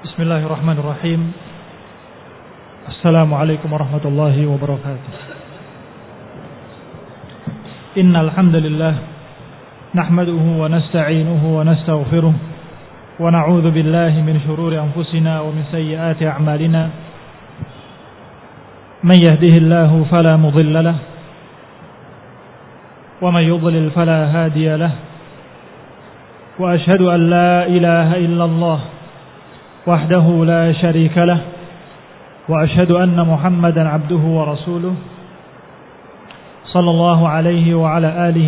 Bismillahirrahmanirrahim. Assalamualaikum warahmatullahi wabarakatuh. Innal hamdalillah nahmaduhu wa nasta'inuhu wa nastaghfiruh wa na'udzu billahi min shururi anfusina wa min sayyiati a'malina. Man yahdihillahu fala mudilla lahu wa man yudlil fala hadiya lahu. Wa ashhadu an la ilaha illallah وحده لا شريك له وأشهد أن محمدا عبده ورسوله صلى الله عليه وعلى آله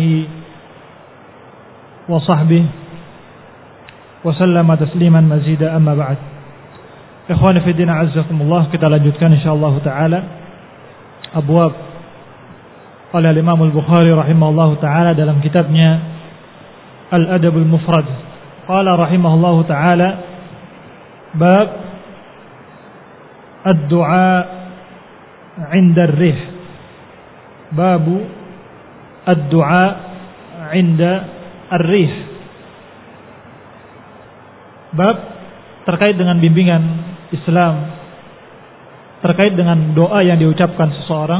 وصحبه وسلم تسليما مزيدا أما بعد. Ikhwani fi din, azzakumullah, kita lanjutkan insyaallah taala abwab oleh Imam Al-Bukhari rahimahullah taala dalam kitabnya Al-Adabul Mufrad. Qala rahimahullah taala bab ad-du'a 'inda ar-rih. Babu ad-du'a 'inda ar-rih. Bab terkait dengan bimbingan Islam terkait dengan doa yang diucapkan seseorang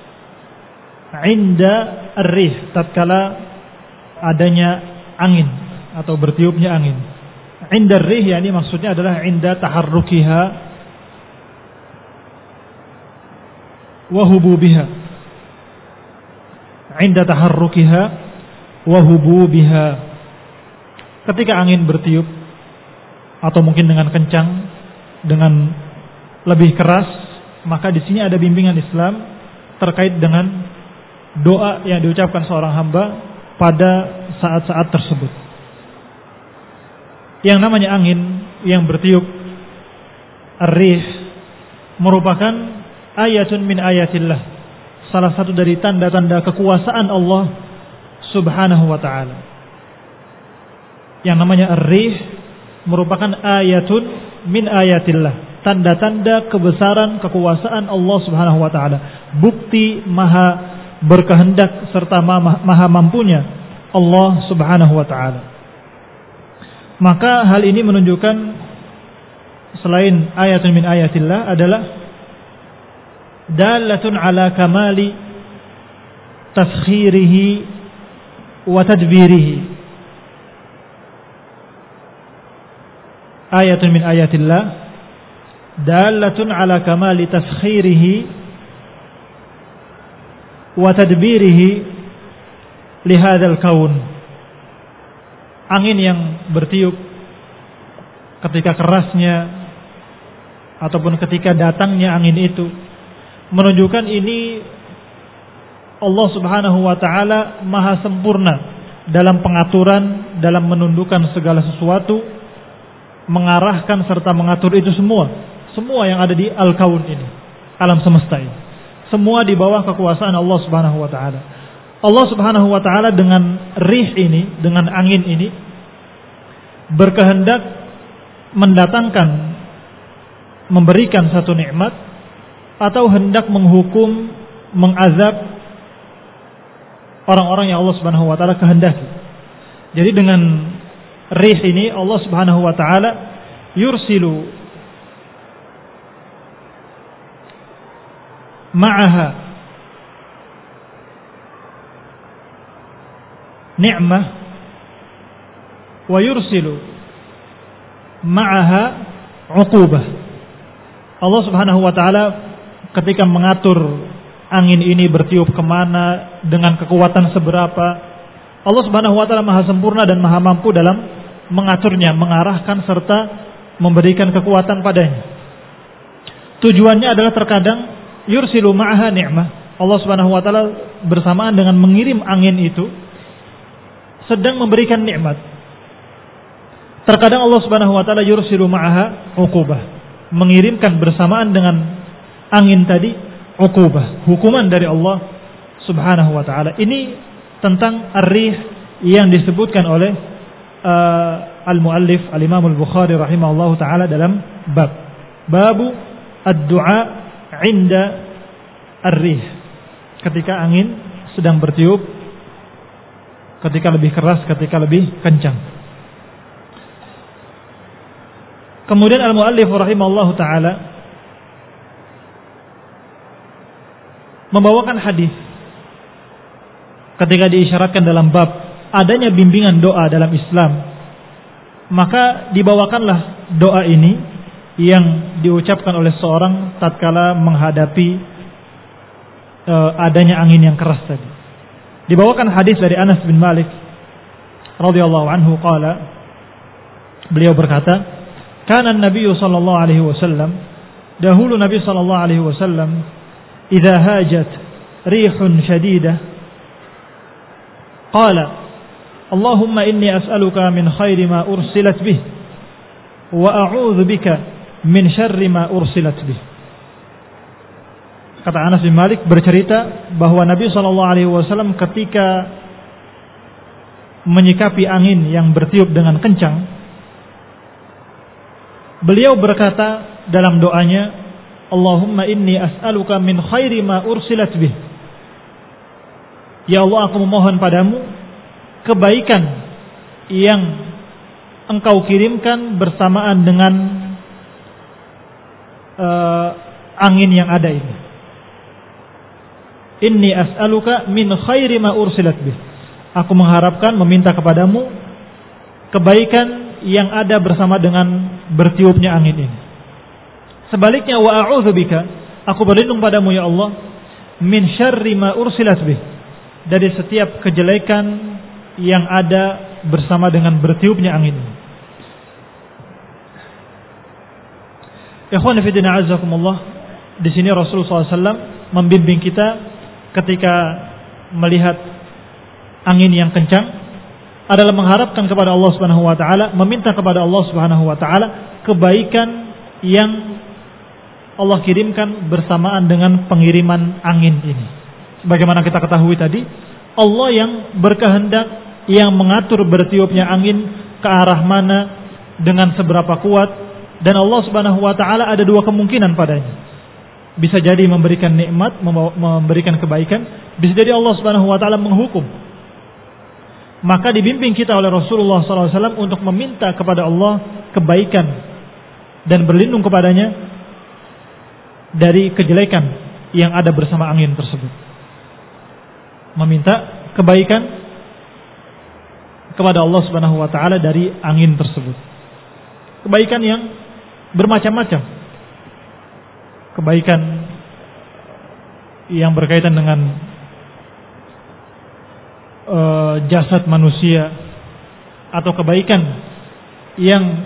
'inda ar-rih, tatkala adanya angin atau bertiupnya angin. Inda rih, yakni maksudnya adalah inda taharrukiha wa hububiha. Inda taharrukiha wa hububiha. Ketika angin bertiup atau mungkin dengan kencang, dengan lebih keras, maka di sini ada bimbingan Islam terkait dengan doa yang diucapkan seorang hamba pada saat-saat tersebut. Yang namanya angin yang bertiup ar-rih merupakan ayatun min ayatillah, salah satu dari tanda-tanda kekuasaan Allah subhanahu wa ta'ala. Yang namanya ar-rih merupakan ayatun min ayatillah, tanda-tanda kebesaran kekuasaan Allah subhanahu wa ta'ala, bukti maha berkehendak serta maha mampunya Allah subhanahu wa ta'ala. Maka hal ini menunjukkan selain ayatun min ayatillah adalah dalatun ala kamali taskhirihi wa tadbirihi. Ayatun min ayatillah dalatun ala kamali taskhirihi wa tadbirihi li hadzal kaun. Angin yang bertiup ketika kerasnya ataupun ketika datangnya angin itu menunjukkan ini Allah subhanahu wa ta'ala maha sempurna dalam pengaturan, dalam menundukkan segala sesuatu, mengarahkan serta mengatur itu semua yang ada di al-kaun ini, alam semesta ini, semua di bawah kekuasaan Allah subhanahu wa ta'ala. Allah subhanahu wa ta'ala dengan rih ini, dengan angin ini, berkehendak mendatangkan, memberikan satu nikmat, atau hendak menghukum, mengazab orang-orang yang Allah subhanahu wa ta'ala kehendaki. Jadi dengan rih ini Allah subhanahu wa ta'ala yursilu ma'aha ni'mah wa yursilu ma'aha 'uqubah. Allah subhanahu wa ta'ala ketika mengatur angin ini bertiup kemana, dengan kekuatan seberapa, Allah subhanahu wa ta'ala maha sempurna dan maha mampu dalam mengaturnya, mengarahkan serta memberikan kekuatan padanya. Tujuannya adalah terkadang yursilu ma'aha ni'mah, Allah subhanahu wa ta'ala bersamaan dengan mengirim angin itu sedang memberikan nikmat. Terkadang Allah subhanahu wa ta'ala yursilu ma'aha uqubah, mengirimkan bersamaan dengan angin tadi uqubah, hukuman dari Allah subhanahu wa ta'ala. Ini tentang ar-rih yang disebutkan oleh al-muallif al-Imam Al-Bukhari rahimahullahu ta'ala dalam babu ad-du'a 'inda ar-rih, ketika angin sedang bertiup, ketika lebih keras, ketika lebih kencang. Kemudian al-muallif rahimahullahu taala membawakan hadis ketika diisyaratkan dalam bab adanya bimbingan doa dalam Islam, maka dibawakanlah doa ini yang diucapkan oleh seorang tatkala menghadapi adanya angin yang keras tadi. Dibawakan hadis dari Anas bin Malik radhiyallahu anhu qala, beliau berkata, kana an-nabiy sallallahu alaihi wasallam, dahulu Nabi sallallahu alaihi wasallam, idza hajat rihun shadidah qala, Allahumma inni as'aluka min khairi ma ursilat bih wa a'udzu bika min syarri ma ursilat bih. Kata Anas bin Malik bercerita bahwa Nabi SAW ketika menyikapi angin yang bertiup dengan kencang, beliau berkata dalam doanya, Allahumma inni as'aluka min khairi ma ursilat bih. Ya Allah, aku memohon padamu kebaikan yang engkau kirimkan bersamaan dengan angin yang ada ini. Inni as'aluka min khairi ma ursilat bih. Aku mengharapkan, meminta kepadamu kebaikan yang ada bersama dengan bertiupnya angin ini. Sebaliknya, wa a'udzubika, aku berlindung padamu ya Allah, min syarri ma ursilat bih, dari setiap kejelekan yang ada bersama dengan bertiupnya angin ini. Ikhwan fillah azakumullah, di sini Rasulullah SAW membimbing kita ketika melihat angin yang kencang adalah mengharapkan kepada Allah Subhanahu wa taala, meminta kepada Allah Subhanahu wa taala kebaikan yang Allah kirimkan bersamaan dengan pengiriman angin ini. Sebagaimana kita ketahui tadi, Allah yang berkehendak, yang mengatur bertiupnya angin ke arah mana, dengan seberapa kuat, dan Allah Subhanahu wa taala ada dua kemungkinan padanya. Bisa jadi memberikan nikmat, memberikan kebaikan, bisa jadi Allah Subhanahu wa taala menghukum. Maka dibimbing kita oleh Rasulullah SAW untuk meminta kepada Allah kebaikan dan berlindung kepadanya dari kejelekan yang ada bersama angin tersebut. Meminta kebaikan kepada Allah Subhanahu wa taala dari angin tersebut. Kebaikan yang bermacam-macam. Kebaikan yang berkaitan dengan jasad manusia, atau kebaikan yang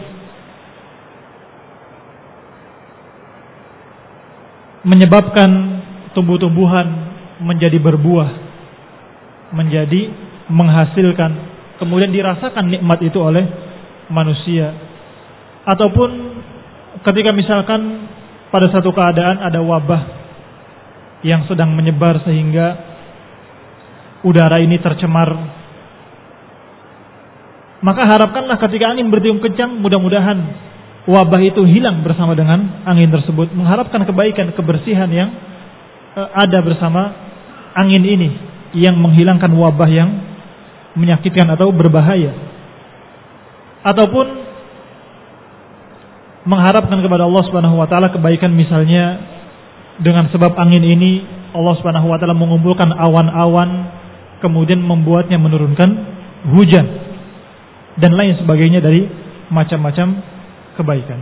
menyebabkan tumbuh-tumbuhan menjadi berbuah, menjadi menghasilkan, kemudian dirasakan nikmat itu oleh manusia. Ataupun ketika misalkan pada satu keadaan ada wabah yang sedang menyebar sehingga udara ini tercemar, maka harapkanlah ketika angin bertiup kencang, mudah-mudahan wabah itu hilang bersama dengan angin tersebut. Mengharapkan kebaikan, kebersihan yang ada bersama angin ini, yang menghilangkan wabah yang menyakitkan atau berbahaya. Ataupun mengharapkan kepada Allah Subhanahu wa taala kebaikan, misalnya dengan sebab angin ini Allah Subhanahu wa taala mengumpulkan awan-awan, kemudian membuatnya menurunkan hujan dan lain sebagainya dari macam-macam kebaikan.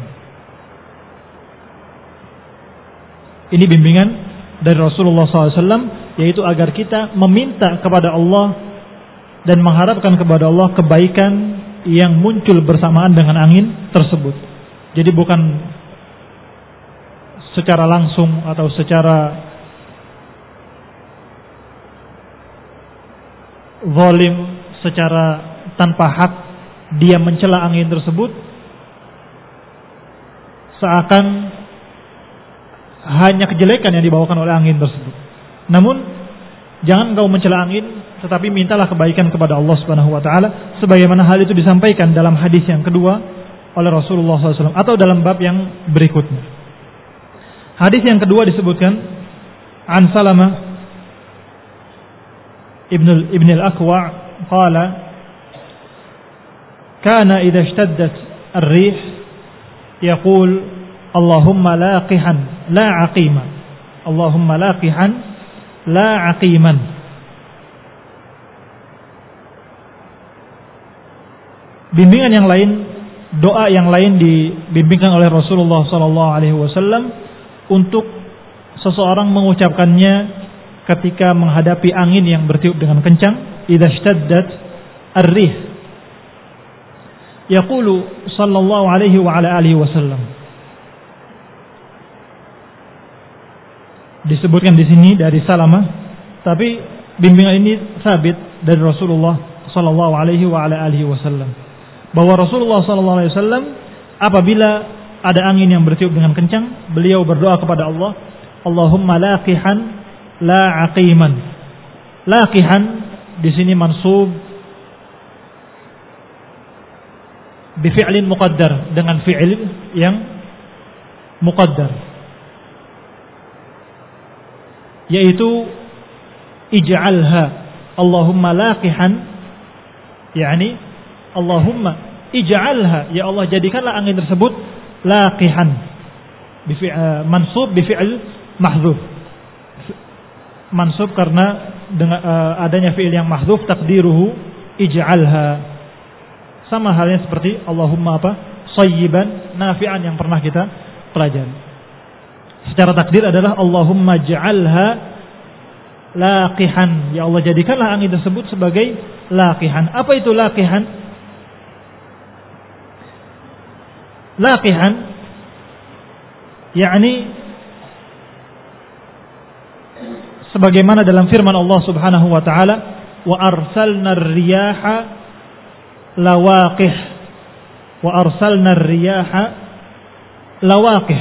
Ini bimbingan dari Rasulullah SAW, yaitu agar kita meminta kepada Allah dan mengharapkan kepada Allah kebaikan yang muncul bersamaan dengan angin tersebut. Jadi bukan secara langsung atau secara zalim, secara tanpa hak dia mencela angin tersebut, seakan hanya kejelekan yang dibawakan oleh angin tersebut. Namun jangan engkau mencela angin, tetapi mintalah kebaikan kepada Allah Subhanahu wa taala, sebagaimana hal itu disampaikan dalam hadis yang kedua oleh Rasulullah SAW, atau dalam bab yang berikutnya. Hadis yang kedua disebutkan an Salamah ibn al-Aqwa qala kana idza ishtaddat ar-rih yaqul Allahumma laqihan la aqima. Allahumma laqihan la aqiman. Bimbingan yang lain, doa yang lain dibimbingkan oleh Rasulullah SAW untuk seseorang mengucapkannya ketika menghadapi angin yang bertiup dengan kencang. Idza ishtaddat ar-rih. Yaqulu sallallahu alaihi wa ala alihi wasallam. Disebutkan di sini dari Salamah, tapi bimbingan ini sabit dari Rasulullah sallallahu alaihi wa ala alihi wasallam, bahwa Rasulullah sallallahu alaihi wasallam apabila ada angin yang bertiup dengan kencang, beliau berdoa kepada Allah, Allahumma laqihan la aqiman. Laqihan di sini mansub bi fi'lin muqaddar, dengan fi'il yang muqaddar, yaitu ij'alha. Allahumma laqihan, yakni Allahumma ij'alha, ya Allah jadikanlah angin tersebut laqihan, mansub bi fi'il mahdzuf, mansub karena dengan adanya fi'il yang mahdzuf, takdiruhu ij'alha. Sama halnya seperti Allahumma apa? Sayyiban nafi'an yang pernah kita pelajari. Secara takdir adalah Allahumma ja'alha laqihan, ya Allah jadikanlah angin tersebut sebagai laqihan. Apa itu laqihan? Laqihan yakni sebagaimana dalam firman Allah Subhanahu wa taala, wa arsalna ar-riyaha lawaqih, wa arsalna ar-riyaha lawaqih,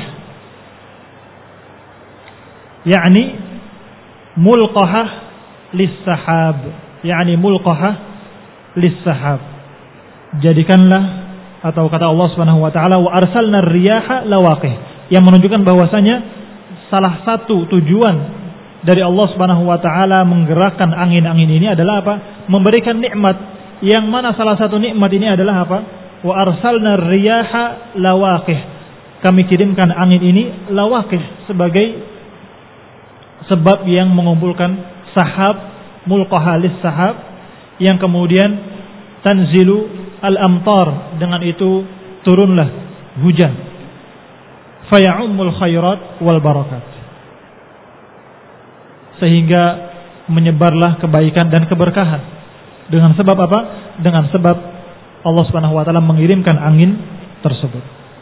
yakni mulqahah lis-sahab, yakni mulqahah lis-sahab. Jadikanlah, atau kata Allah Subhanahu wa taala, wa arsalna ar-riyaha lawaqih, yang menunjukkan bahwasanya salah satu tujuan dari Allah Subhanahu wa taala menggerakkan angin-angin ini adalah apa? Memberikan nikmat, yang mana salah satu nikmat ini adalah apa? Wa arsalna ar-riyaha lawaqih, kami kirimkan angin ini lawaqih sebagai sebab yang mengumpulkan sahab, mulqaha lis-sahab, yang kemudian tanzilu al-amtar, dengan itu turunlah hujan, faya'ummul khairat wal barakat, sehingga menyebarlah kebaikan dan keberkahan. Dengan sebab apa? Dengan sebab Allah Subhanahu wa taala mengirimkan angin tersebut.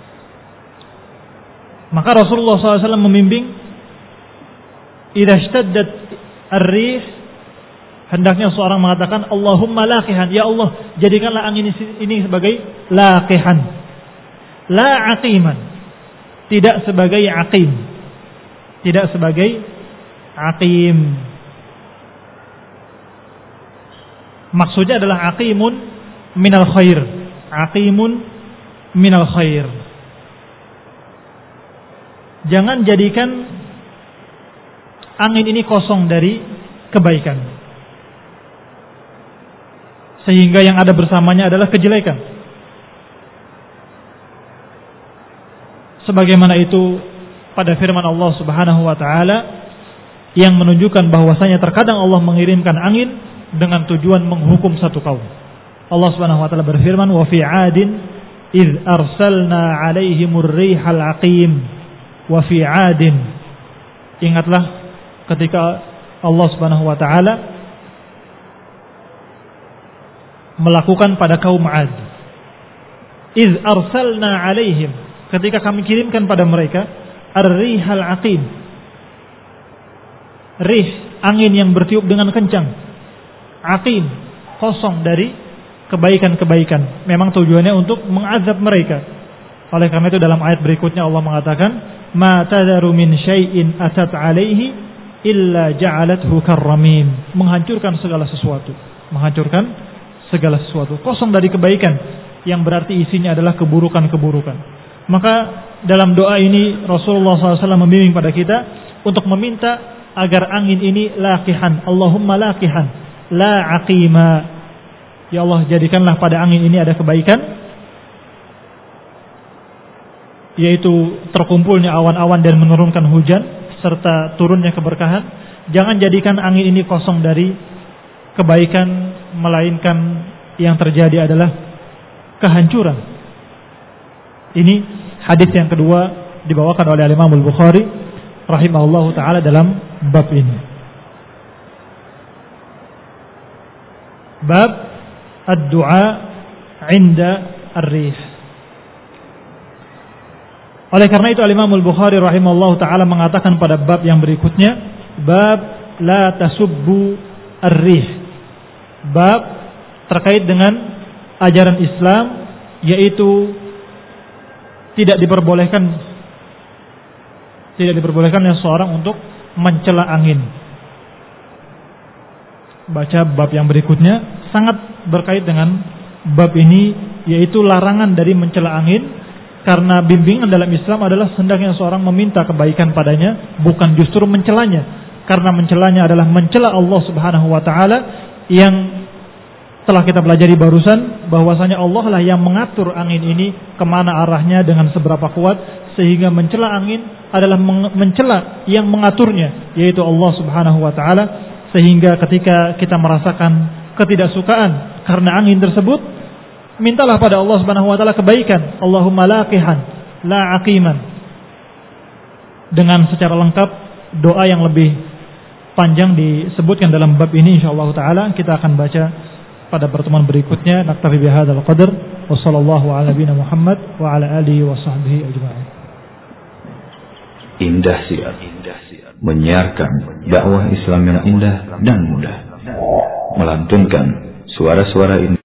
Maka Rasulullah SAW membimbing, idza ishtaddat ar-rih, hendaknya seorang mengatakan Allahumma laqihan, ya Allah jadikanlah angin ini sebagai laqihan, la aqiman, tidak sebagai aqim, tidak sebagai aqim. Maksudnya adalah aqimun minal khair, aqimun minal khair. Jangan jadikan angin ini kosong dari kebaikan, sehingga yang ada bersamanya adalah kejelekan. Sebagaimana itu pada firman Allah Subhanahu wa taala yang menunjukkan bahwasanya terkadang Allah mengirimkan angin dengan tujuan menghukum satu kaum. Allah Subhanahu wa taala berfirman, wa fi 'adin id arsalna 'alaihimur rihal aqim, wa fi 'adin. Ingatlah ketika Allah Subhanahu wa taala melakukan pada kaum 'Ad. Id arsalna 'alaihim, ketika kami kirimkan pada mereka ar-rihal aqim, rih, angin yang bertiup dengan kencang. Aqim, kosong dari kebaikan-kebaikan. Memang tujuannya untuk mengazab mereka. Oleh karena itu dalam ayat berikutnya Allah mengatakan, ma tadharu min syai'in atat 'alaihi illa ja'alathu karramim, menghancurkan segala sesuatu, menghancurkan segala sesuatu, kosong dari kebaikan, yang berarti isinya adalah keburukan-keburukan. Maka dalam doa ini Rasulullah SAW membimbing pada kita untuk meminta agar angin ini laqihan, Allahumma laqihan la aqima, ya Allah jadikanlah pada angin ini ada kebaikan, yaitu terkumpulnya awan-awan dan menurunkan hujan serta turunnya keberkahan. Jangan jadikan angin ini kosong dari kebaikan, melainkan yang terjadi adalah kehancuran. Ini hadis yang kedua dibawakan oleh Imam Al-Bukhari rahimahullahu taala dalam bab ini. Bab ad-du'a 'inda ar-rih. Oleh karena itu Imam Al-Bukhari rahimahullahu taala mengatakan pada bab yang berikutnya, bab la tasubbu ar-rih. Bab terkait dengan ajaran Islam, yaitu tidak diperbolehkan seorang untuk mencela angin. Baca bab yang berikutnya sangat berkait dengan bab ini, yaitu larangan dari mencela angin. Karena bimbingan dalam Islam adalah hendaknya seorang meminta kebaikan padanya, bukan justru mencelanya. Karena mencelanya adalah mencela Allah Subhanahu wa taala, yang telah kita pelajari barusan bahwasanya Allah lah yang mengatur angin ini kemana arahnya dengan seberapa kuat, sehingga mencela angin adalah mencela yang mengaturnya, yaitu Allah Subhanahu wa taala. Sehingga ketika kita merasakan ketidaksukaan karena angin tersebut, mintalah pada Allah Subhanahu wa taala kebaikan. Allahumma laqihan la aqiman. Dengan secara lengkap doa yang lebih panjang disebutkan dalam bab ini insyaallah taala kita akan baca pada pertemuan berikutnya. Naktafi bihadzal qadar wa sallallahu ala nabiyina Muhammad wa ala alihi wa sahbihi ajma'in. Indah Siar menyiarkan dakwah Islam yang indah dan mudah, melantunkan suara-suara indah